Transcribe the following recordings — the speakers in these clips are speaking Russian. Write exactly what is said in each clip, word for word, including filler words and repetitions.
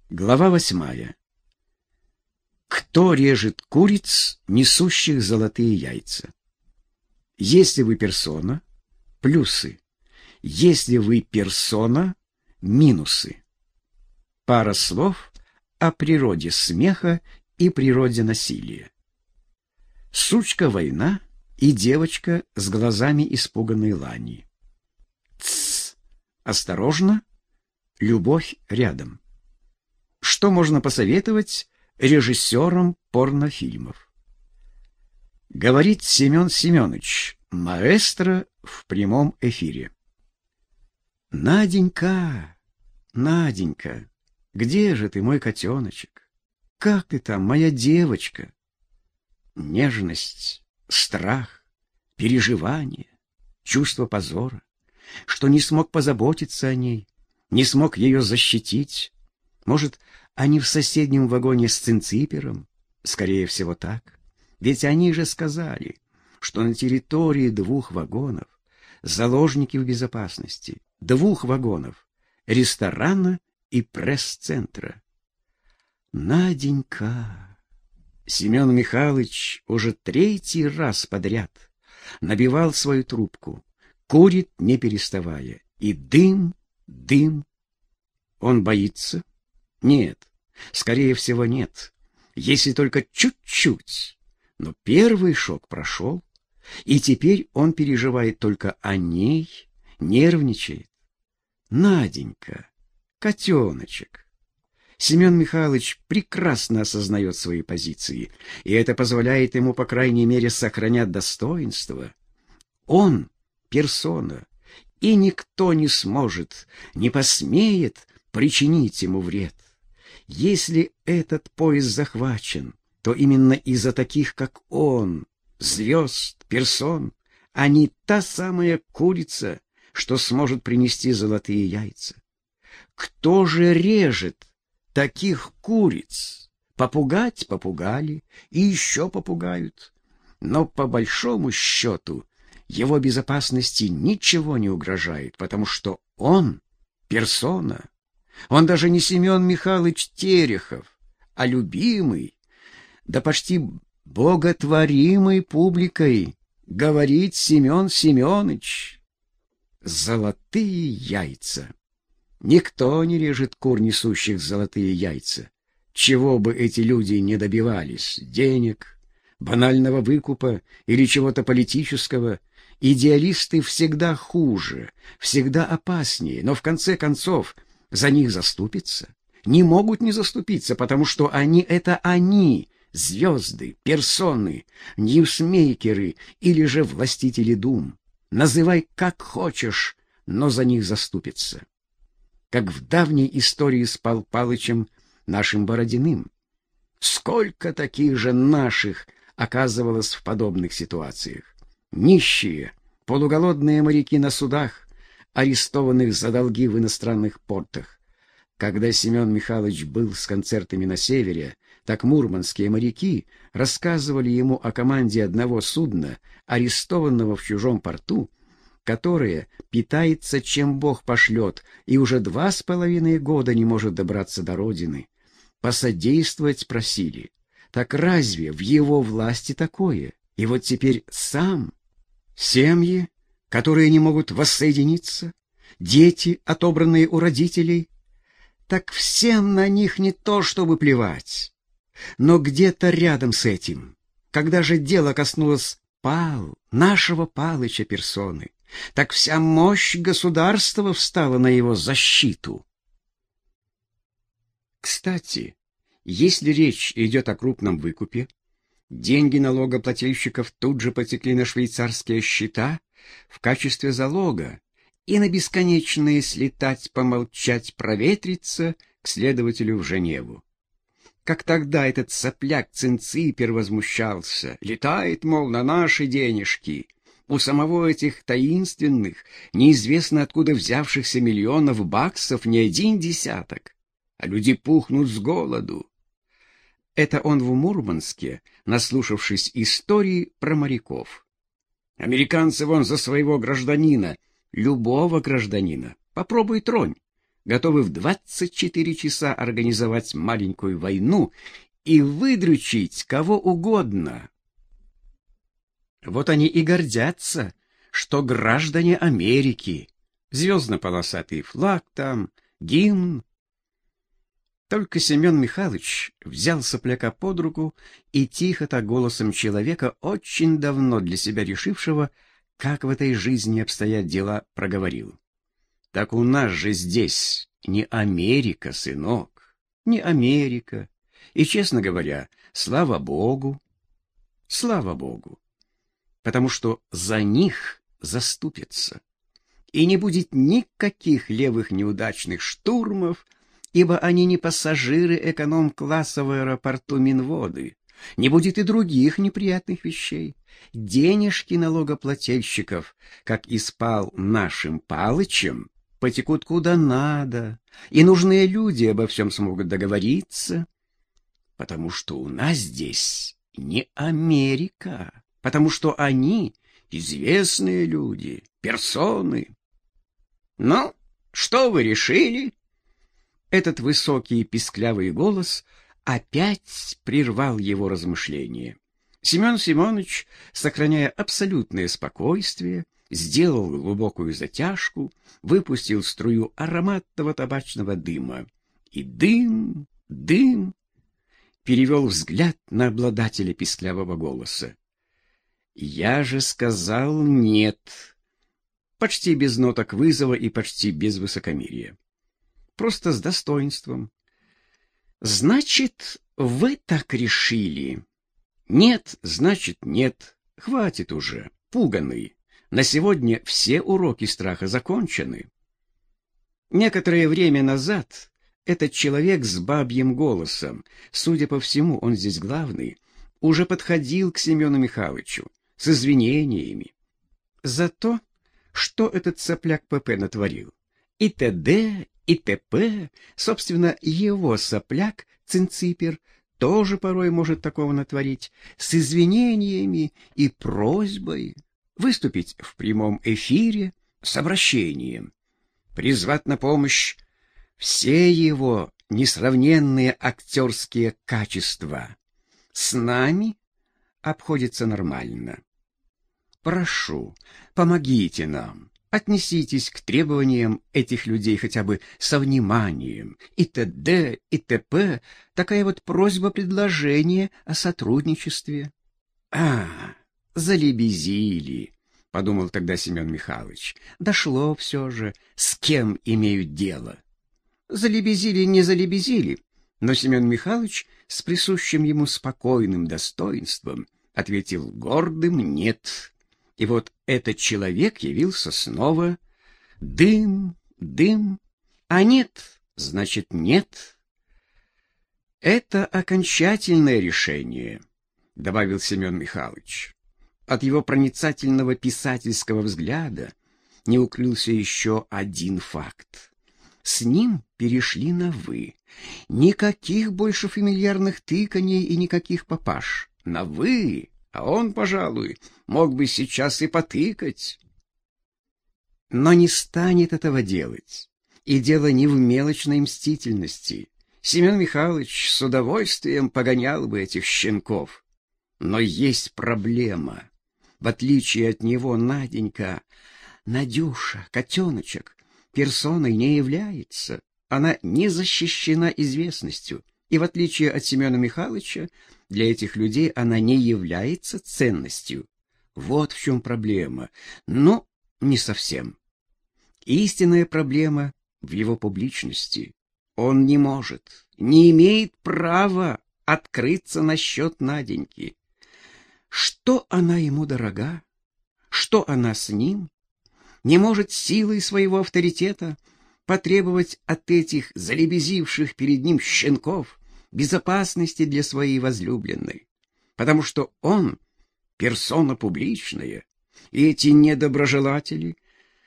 Глава восьмая. Кто режет куриц, несущих золотые яйца? Если вы персона — плюсы. Если вы персона — минусы. Пара слов о природе смеха и природе насилия. Сучка-война и девочка с глазами испуганной лани. Тсс! Осторожно! Любовь рядом. Что можно посоветовать режиссерам порнофильмов? Говорит Семен Семенович, маэстро в прямом эфире. Наденька, Наденька, где же ты, мой котеночек? Как ты там, моя девочка? Нежность, страх, переживание, чувство позора, что не смог позаботиться о ней, не смог ее защитить. Может, они в соседнем вагоне с Цинципером? Скорее всего, так. Ведь они же сказали, что на территории двух вагонов заложники в безопасности, двух вагонов, ресторана и пресс-центра. Наденька. Семен Михайлович уже третий раз подряд набивал свою трубку, курит не переставая, и дым, дым. Он боится? Нет, скорее всего, нет, если только чуть-чуть. Но первый шок прошел, и теперь он переживает только о ней, нервничает. Наденька, котеночек. Семен Михайлович прекрасно осознает свои позиции, и это позволяет ему, по крайней мере, сохранять достоинство. Он — персона, и никто не сможет, не посмеет причинить ему вред. Если этот поезд захвачен, то именно из-за таких, как он, звезд, персон, а не та самая курица, что сможет принести золотые яйца. Кто же режет таких куриц? Попугать попугали и еще попугают. Но по большому счету его безопасности ничего не угрожает, потому что он — персона. Он даже не Семен Михайлович Терехов, а любимый, да почти боготворимой публикой говорит Семен Семенович. Золотые яйца. Никто не режет кур, несущих золотые яйца. Чего бы эти люди не добивались — денег, банального выкупа или чего-то политического — идеалисты всегда хуже, всегда опаснее, но в конце концов за них заступиться не могут не заступиться, потому что они — это они, звезды, персоны, ньюсмейкеры или же властители дум. Называй как хочешь, но за них заступиться. Как в давней истории с Пал Палычем нашим Бородиным. Сколько таких же наших оказывалось в подобных ситуациях. Нищие, полуголодные моряки на судах, арестованных за долги в иностранных портах. Когда Семен Михайлович был с концертами на севере, так мурманские моряки рассказывали ему о команде одного судна, арестованного в чужом порту, которое питается, чем Бог пошлет, и уже два с половиной года не может добраться до родины. Посодействовать просили. Так разве в его власти такое? И вот теперь сам. Семьи, которые не могут воссоединиться, дети, отобранные у родителей. Так всем на них не то чтобы плевать. Но где-то рядом с этим, когда же дело коснулось Пал, нашего Палыча персоны, так вся мощь государства встала на его защиту. Кстати, если речь идет о крупном выкупе, деньги налогоплательщиков тут же потекли на швейцарские счета в качестве залога и на бесконечные слетать, помолчать, проветриться к следователю в Женеву. Как тогда этот сопляк Цинципер возмущался, летает, мол, на наши денежки. У самого этих таинственных, неизвестно откуда взявшихся миллионов баксов не один десяток, а люди пухнут с голоду. Это он в Мурманске, наслушавшись истории про моряков. Американцы вон за своего гражданина, любого гражданина, попробуй тронь, готовы в двадцать четыре часа организовать маленькую войну и выдрючить кого угодно. Вот они и гордятся, что граждане Америки. Звездно-полосатый флаг там, гимн. Только Семен Михайлович взял сопляка под руку и тихо-то голосом человека, очень давно для себя решившего, как в этой жизни обстоят дела, проговорил. Так у нас же здесь не Америка, сынок, не Америка. И, честно говоря, слава Богу, слава Богу, потому что за них заступятся. И не будет никаких левых неудачных штурмов, ибо они не пассажиры эконом-класса в аэропорту Минводы. Не будет и других неприятных вещей. Денежки налогоплательщиков, как и спал нашим Палычем, потекут куда надо, и нужные люди обо всем смогут договориться, потому что у нас здесь не Америка, потому что они известные люди, персоны. Ну, что вы решили? Этот высокий писклявый голос опять прервал его размышления. Семен Семенович, сохраняя абсолютное спокойствие, сделал глубокую затяжку, выпустил струю ароматного табачного дыма. И дым, дым, перевел взгляд на обладателя писклявого голоса. «Я же сказал нет», почти без ноток вызова и почти без высокомерия. Просто с достоинством. «Значит, вы так решили?» «Нет, значит, нет. Хватит уже, пуганый. На сегодня все уроки страха закончены». Некоторое время назад этот человек с бабьим голосом, судя по всему, он здесь главный, уже подходил к Семену Михайловичу с извинениями за то, что этот сопляк ПП натворил. И т.д., и т.п. Собственно, его сопляк, Цинципер, тоже порой может такого натворить, с извинениями и просьбой выступить в прямом эфире с обращением, призвать на помощь все его несравненные актерские качества. С нами обходится нормально. Прошу, помогите нам, отнеситесь к требованиям этих людей хотя бы со вниманием. И т.д., и т.п. Такая вот просьба-предложение о сотрудничестве. А, залебезили, подумал тогда Семен Михайлович. Дошло все же, с кем имеют дело. Залебезили, не залебезили, но Семен Михайлович с присущим ему спокойным достоинством ответил гордым «нет». И вот этот человек явился снова. Дым, дым, а нет, значит нет. Это окончательное решение, добавил Семен Михайлович. От его проницательного писательского взгляда не укрылся еще один факт. С ним перешли на «вы». Никаких больше фамильярных тыканий и никаких папаш. На «вы». А он, пожалуй, мог бы сейчас и потыкать. Но не станет этого делать. И дело не в мелочной мстительности. Семен Михайлович с удовольствием погонял бы этих щенков. Но есть проблема. В отличие от него Наденька, Надюша, котеночек, персоной не является. Она не защищена известностью. И в отличие от Семена Михайловича, для этих людей она не является ценностью. Вот в чем проблема. Но не совсем. Истинная проблема в его публичности. Он не может, не имеет права открыться насчет Наденьки. Что она ему дорога? Что она с ним? Не может силой своего авторитета потребовать от этих залебезивших перед ним щенков безопасности для своей возлюбленной, потому что он персона публичная, и эти недоброжелатели,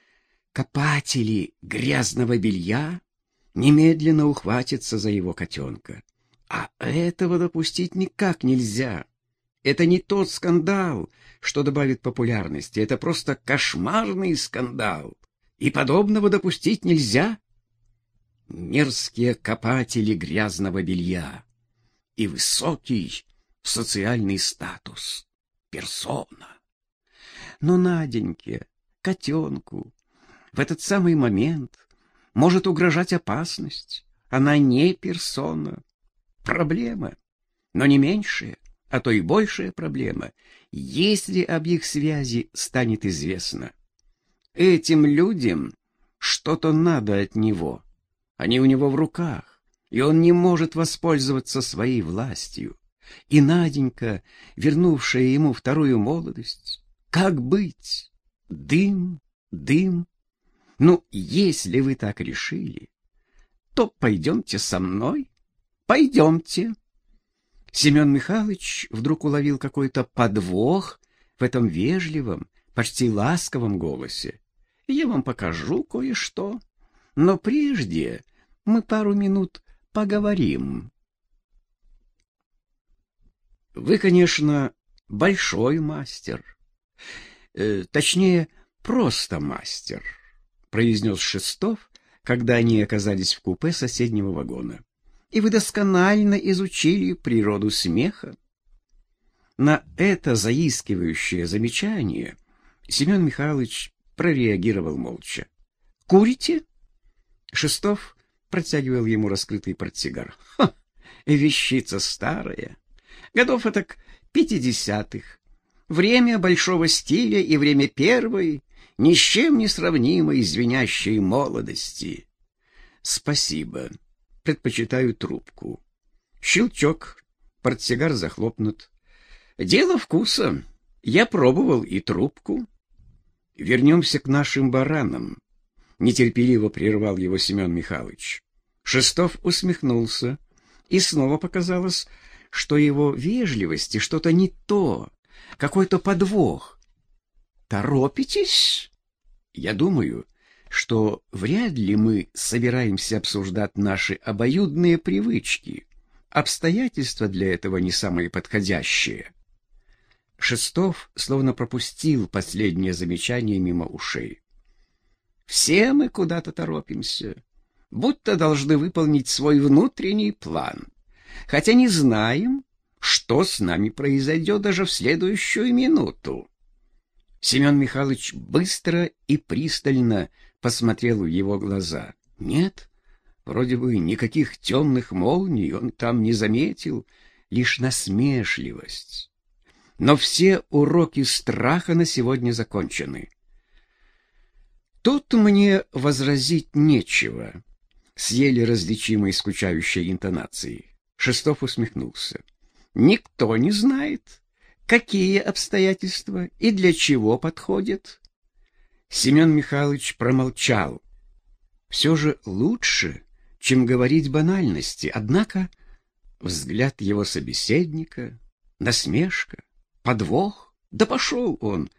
копатели грязного белья, немедленно ухватятся за его котенка. А этого допустить никак нельзя. Это не тот скандал, что добавит популярности, это просто кошмарный скандал, и подобного допустить нельзя. мерзкие копатели грязного белья и высокий социальный статус, персона. Но Наденьке, котенку, в этот самый момент может угрожать опасность. Она не персона. Проблема, но не меньшая, а то и большая проблема, если об их связи станет известно. Этим людям что-то надо от него. Они у него в руках, и он не может воспользоваться своей властью. И Наденька, вернувшая ему вторую молодость, как быть? Дым, дым. Ну, если вы так решили, то пойдемте со мной, пойдемте. Семен Михайлович вдруг уловил какой-то подвох в этом вежливом, почти ласковом голосе. Я вам покажу кое-что, но прежде мы пару минут поговорим. Вы, конечно, большой мастер, э, точнее, просто мастер, произнес Шестов, когда они оказались в купе соседнего вагона. И вы досконально изучили природу смеха. На это заискивающее замечание Семен Михайлович прореагировал молча. «Курите?» Шестов протягивал ему раскрытый портсигар. «Ха! Вещица старая. Годов этак пятидесятых. Время большого стиля и время первой, ни с чем не сравнимой звенящей молодости. Спасибо. Предпочитаю трубку». Щелчок. Портсигар захлопнут. «Дело вкуса. Я пробовал и трубку». «Вернемся к нашим баранам», — нетерпеливо прервал его Семен Михайлович. Шестов усмехнулся, и снова показалось, что его вежливости что-то не то, какой-то подвох. «Торопитесь?» «Я думаю, что вряд ли мы собираемся обсуждать наши обоюдные привычки. Обстоятельства для этого не самые подходящие». Шестов словно пропустил последнее замечание мимо ушей. «Все мы куда-то торопимся, будто должны выполнить свой внутренний план, хотя не знаем, что с нами произойдет даже в следующую минуту». Семен Михайлович быстро и пристально посмотрел в его глаза. Нет, вроде бы никаких темных молний он там не заметил, лишь насмешливость. Но все уроки страха на сегодня закончены. Тут мне возразить нечего, с еле различимой скучающей интонацией. Шестов усмехнулся. Никто не знает, какие обстоятельства и для чего подходят. Семен Михайлович промолчал. Все же лучше, чем говорить банальности, однако взгляд его собеседника, насмешка, подвох, да пошел он.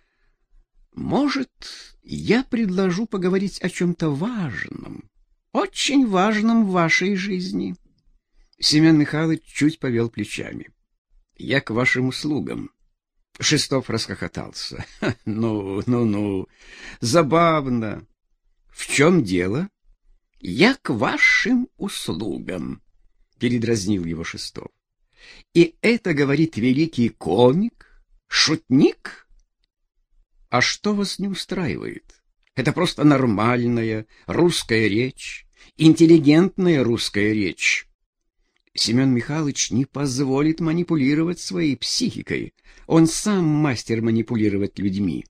Может, я предложу поговорить о чем-то важном, очень важном в вашей жизни. Семен Михайлович чуть повел плечами. Я к вашим услугам. Шестов расхохотался. Ну, ну, ну, забавно. В чем дело? Я к вашим услугам, передразнил его Шестов. И это говорит великий комик, шутник? А что вас не устраивает? Это просто нормальная русская речь, интеллигентная русская речь. Семен Михайлович не позволит манипулировать своей психикой. Он сам мастер манипулировать людьми.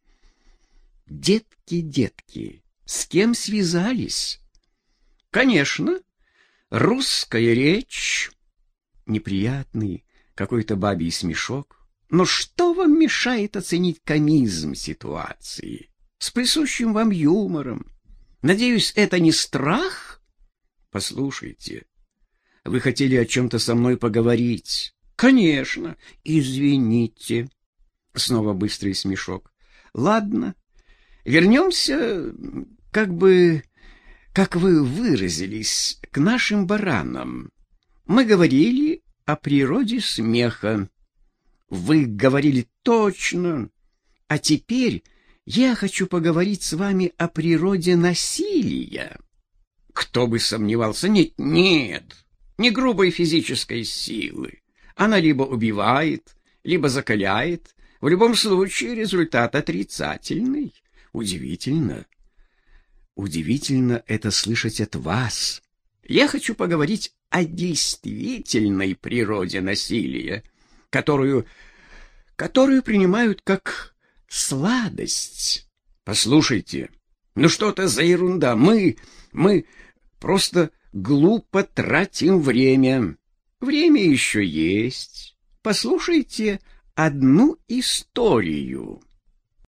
Детки, детки, с кем связались? Конечно, русская речь. Неприятный какой-то бабий смешок. Но что вам мешает оценить комизм ситуации с присущим вам юмором? Надеюсь, это не страх? Послушайте, вы хотели о чем-то со мной поговорить. Конечно. Извините. Снова быстрый смешок. Ладно, вернемся, как бы, как вы выразились, к нашим баранам. Мы говорили о природе смеха. Вы говорили точно. А теперь я хочу поговорить с вами о природе насилия. Кто бы сомневался? Нет, нет, не грубой физической силы. Она либо убивает, либо закаляет. В любом случае результат отрицательный. Удивительно. Удивительно это слышать от вас. Я хочу поговорить о действительной природе насилия, которую, которую принимают как сладость. Послушайте, ну что это за ерунда? Мы, мы просто глупо тратим время. Время еще есть. Послушайте одну историю.